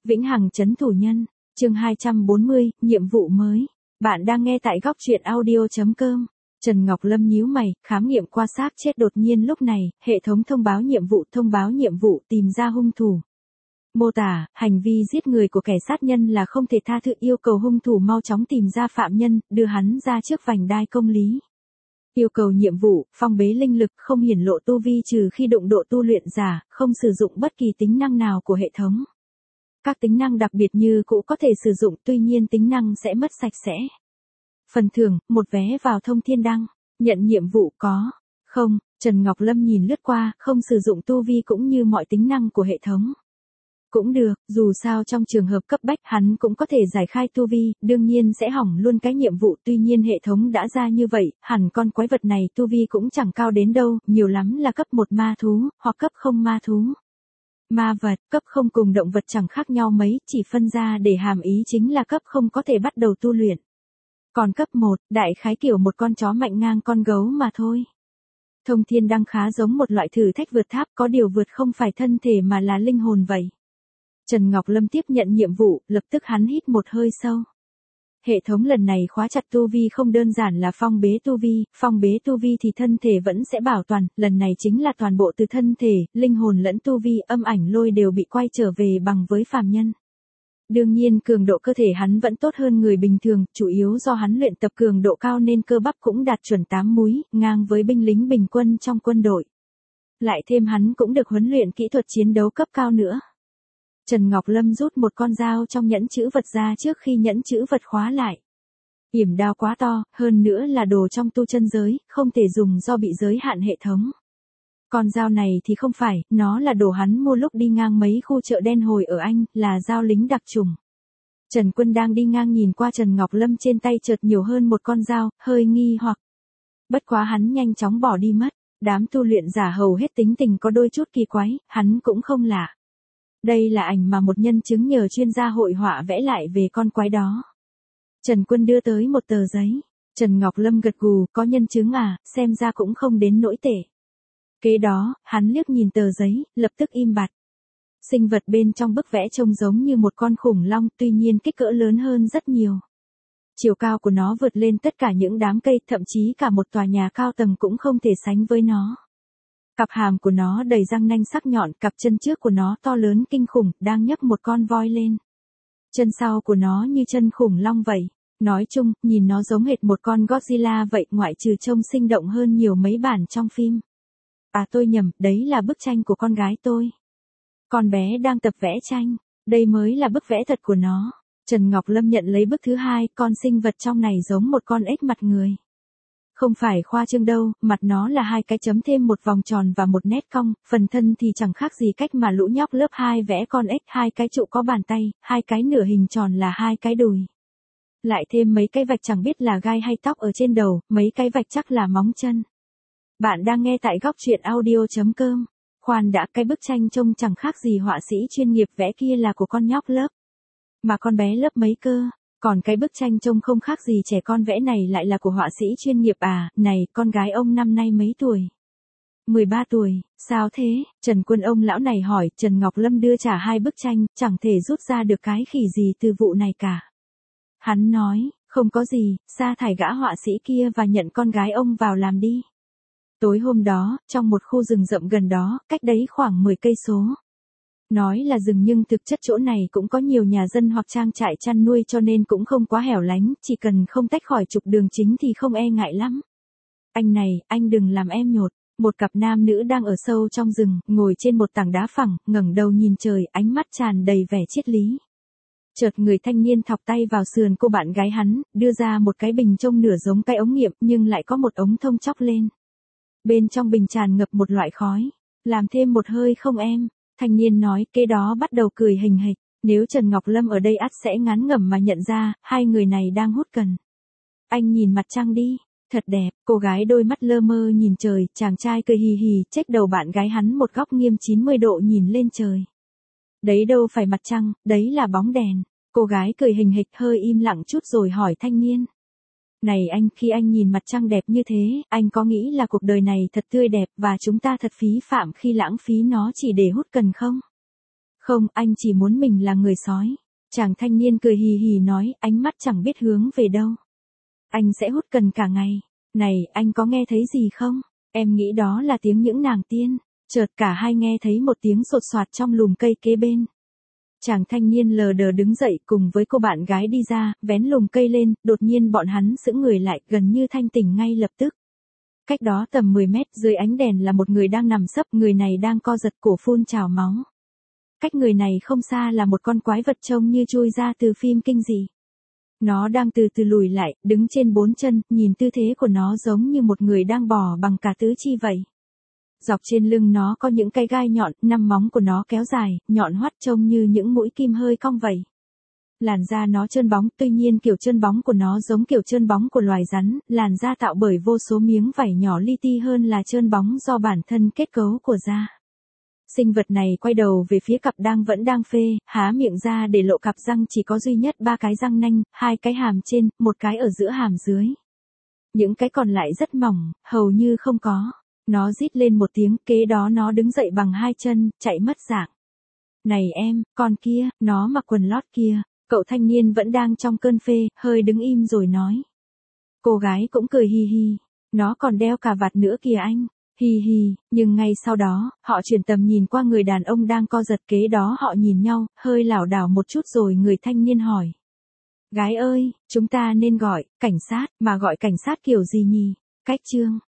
Vĩnh hằng trấn thủ nhân, chương 240, nhiệm vụ mới. Bạn đang nghe tại góc truyện audio.com. Trần Ngọc Lâm nhíu mày, khám nghiệm qua xác chết đột nhiên lúc này, hệ thống thông báo nhiệm vụ tìm ra hung thủ. Mô tả, hành vi giết người của kẻ sát nhân là không thể tha thứ, yêu cầu hung thủ mau chóng tìm ra phạm nhân, đưa hắn ra trước vành đai công lý. Yêu cầu nhiệm vụ, phong bế linh lực, không hiển lộ tu vi trừ khi đụng độ tu luyện giả, không sử dụng bất kỳ tính năng nào của hệ thống. Các tính năng đặc biệt như cũ có thể sử dụng, tuy nhiên tính năng sẽ mất sạch sẽ. Phần thưởng, một vé vào thông thiên đăng. Nhận nhiệm vụ có. Không, Trần Ngọc Lâm nhìn lướt qua, không sử dụng tu vi cũng như mọi tính năng của hệ thống. Cũng được, dù sao trong trường hợp cấp bách hắn cũng có thể giải khai tu vi, đương nhiên sẽ hỏng luôn cái nhiệm vụ, tuy nhiên hệ thống đã ra như vậy, hẳn con quái vật này tu vi cũng chẳng cao đến đâu, nhiều lắm là cấp 1 ma thú, hoặc cấp 0 ma thú. Ma vật, cấp 0 cùng động vật chẳng khác nhau mấy, chỉ phân ra để hàm ý chính là cấp 0 có thể bắt đầu tu luyện. Còn cấp 1, đại khái kiểu một con chó mạnh ngang con gấu mà thôi. Thông thiên đăng khá giống một loại thử thách vượt tháp, có điều vượt không phải thân thể mà là linh hồn vậy. Trần Ngọc Lâm tiếp nhận nhiệm vụ, lập tức hắn hít một hơi sâu. Hệ thống lần này khóa chặt tu vi không đơn giản là phong bế tu vi thì thân thể vẫn sẽ bảo toàn, lần này chính là toàn bộ từ thân thể, linh hồn lẫn tu vi, âm ảnh lôi đều bị quay trở về bằng với phàm nhân. Đương nhiên cường độ cơ thể hắn vẫn tốt hơn người bình thường, chủ yếu do hắn luyện tập cường độ cao nên cơ bắp cũng đạt chuẩn 8 múi, ngang với binh lính bình quân trong quân đội. Lại thêm hắn cũng được huấn luyện kỹ thuật chiến đấu cấp cao nữa. Trần Ngọc Lâm rút một con dao trong nhẫn chữ vật ra trước khi nhẫn chữ vật khóa lại. Yểm đao quá to, hơn nữa là đồ trong tu chân giới, không thể dùng do bị giới hạn hệ thống. Con dao này thì không phải, nó là đồ hắn mua lúc đi ngang mấy khu chợ đen hồi ở Anh, là dao lính đặc trùng. Trần Quân đang đi ngang nhìn qua Trần Ngọc Lâm trên tay chợt nhiều hơn một con dao, hơi nghi hoặc. Bất quá hắn nhanh chóng bỏ đi mất, đám tu luyện giả hầu hết tính tình có đôi chút kỳ quái, hắn cũng không lạ. Đây là ảnh mà một nhân chứng nhờ chuyên gia hội họa vẽ lại về con quái đó. Trần Quân đưa tới một tờ giấy. Trần Ngọc Lâm gật gù, có nhân chứng à, xem ra cũng không đến nỗi tệ. Kế đó, hắn liếc nhìn tờ giấy, lập tức im bặt. Sinh vật bên trong bức vẽ trông giống như một con khủng long, tuy nhiên kích cỡ lớn hơn rất nhiều. Chiều cao của nó vượt lên tất cả những đám cây, thậm chí cả một tòa nhà cao tầng cũng không thể sánh với nó. Cặp hàm của nó đầy răng nanh sắc nhọn, cặp chân trước của nó to lớn kinh khủng, đang nhấc một con voi lên. Chân sau của nó như chân khủng long vậy. Nói chung, nhìn nó giống hệt một con Godzilla vậy, ngoại trừ trông sinh động hơn nhiều mấy bản trong phim. À tôi nhầm, đấy là bức tranh của con gái tôi. Con bé đang tập vẽ tranh, đây mới là bức vẽ thật của nó. Trần Ngọc Lâm nhận lấy bức thứ hai, con sinh vật trong này giống một con ếch mặt người. Không phải khoa trương đâu, mặt nó là hai cái chấm thêm một vòng tròn và một nét cong, phần thân thì chẳng khác gì cách mà lũ nhóc lớp 2 vẽ con ếch, hai cái trụ có bàn tay, hai cái nửa hình tròn là hai cái đùi. Lại thêm mấy cái vạch chẳng biết là gai hay tóc ở trên đầu, mấy cái vạch chắc là móng chân. Bạn đang nghe tại góc truyện audio.com. Khoan đã, cái bức tranh trông chẳng khác gì họa sĩ chuyên nghiệp vẽ kia là của con nhóc lớp. Mà con bé lớp mấy cơ? Còn cái bức tranh trông không khác gì trẻ con vẽ này lại là của họa sĩ chuyên nghiệp à, này, con gái ông năm nay mấy tuổi? 13 tuổi, sao thế? Trần Quân ông lão này hỏi, Trần Ngọc Lâm đưa trả hai bức tranh, chẳng thể rút ra được cái khỉ gì từ vụ này cả. Hắn nói, không có gì, sa thải gã họa sĩ kia và nhận con gái ông vào làm đi. Tối hôm đó, trong một khu rừng rậm gần đó, cách đấy khoảng 10 cây số. Nói là rừng nhưng thực chất chỗ này cũng có nhiều nhà dân hoặc trang trại chăn nuôi cho nên cũng không quá hẻo lánh, chỉ cần không tách khỏi trục đường chính thì không e ngại lắm. Anh này, anh đừng làm em nhột. Một cặp nam nữ đang ở sâu trong rừng, ngồi trên một tảng đá phẳng, ngẩng đầu nhìn trời, ánh mắt tràn đầy vẻ triết lý. Chợt người thanh niên thọc tay vào sườn cô bạn gái hắn, đưa ra một cái bình trông nửa giống cái ống nghiệm nhưng lại có một ống thông chóc lên. Bên trong bình tràn ngập một loại khói. Làm thêm một hơi không em? Thanh niên nói, kế đó bắt đầu cười hình hịch. Nếu Trần Ngọc Lâm ở đây ắt sẽ ngán ngẩm mà nhận ra, hai người này đang hút cần. Anh nhìn mặt trăng đi, thật đẹp. Cô gái đôi mắt lơ mơ nhìn trời, chàng trai cười hì hì, chếch đầu bạn gái hắn một góc nghiêng 90 độ nhìn lên trời. Đấy đâu phải mặt trăng, đấy là bóng đèn. Cô gái cười hình hịch hơi im lặng chút rồi hỏi thanh niên. Này anh, khi anh nhìn mặt trăng đẹp như thế, anh có nghĩ là cuộc đời này thật tươi đẹp và chúng ta thật phí phạm khi lãng phí nó chỉ để hút cần không? Không, anh chỉ muốn mình là người sói. Chàng thanh niên cười hì hì nói, ánh mắt chẳng biết hướng về đâu. Anh sẽ hút cần cả ngày. Này, anh có nghe thấy gì không? Em nghĩ đó là tiếng những nàng tiên. Chợt cả hai nghe thấy một tiếng sột soạt trong lùm cây kế bên. Chàng thanh niên lờ đờ đứng dậy cùng với cô bạn gái đi ra, vén lùm cây lên, đột nhiên bọn hắn sững người lại, gần như thanh tỉnh ngay lập tức. Cách đó tầm 10 mét, dưới ánh đèn là một người đang nằm sấp, người này đang co giật cổ phun trào máu. Cách người này không xa là một con quái vật trông như chui ra từ phim kinh dị. Nó đang từ từ lùi lại, đứng trên 4 chân, nhìn tư thế của nó giống như một người đang bò bằng cả tứ chi vậy. Dọc trên lưng nó có những cái gai nhọn, 5 móng của nó kéo dài, nhọn hoắt trông như những mũi kim hơi cong vậy. Làn da nó trơn bóng, tuy nhiên kiểu trơn bóng của nó giống kiểu trơn bóng của loài rắn, làn da tạo bởi vô số miếng vảy nhỏ li ti hơn là trơn bóng do bản thân kết cấu của da. Sinh vật này quay đầu về phía cặp vẫn đang phê, há miệng ra để lộ cặp răng chỉ có duy nhất 3 cái răng nanh, 2 cái hàm trên, 1 cái ở giữa hàm dưới. Những cái còn lại rất mỏng, hầu như không có. Nó rít lên một tiếng, kế đó nó đứng dậy bằng 2 chân, chạy mất dạng. Này em, con kia, nó mặc quần lót kia. Cậu thanh niên vẫn đang trong cơn phê, hơi đứng im rồi nói. Cô gái cũng cười hì hì. Nó còn đeo cà vạt nữa kìa anh. Hì hì, nhưng ngay sau đó, họ chuyển tầm nhìn qua người đàn ông đang co giật, kế đó họ nhìn nhau, hơi lảo đảo một chút rồi người thanh niên hỏi. Gái ơi, chúng ta nên gọi cảnh sát, mà gọi cảnh sát kiểu gì nhỉ? Cách chương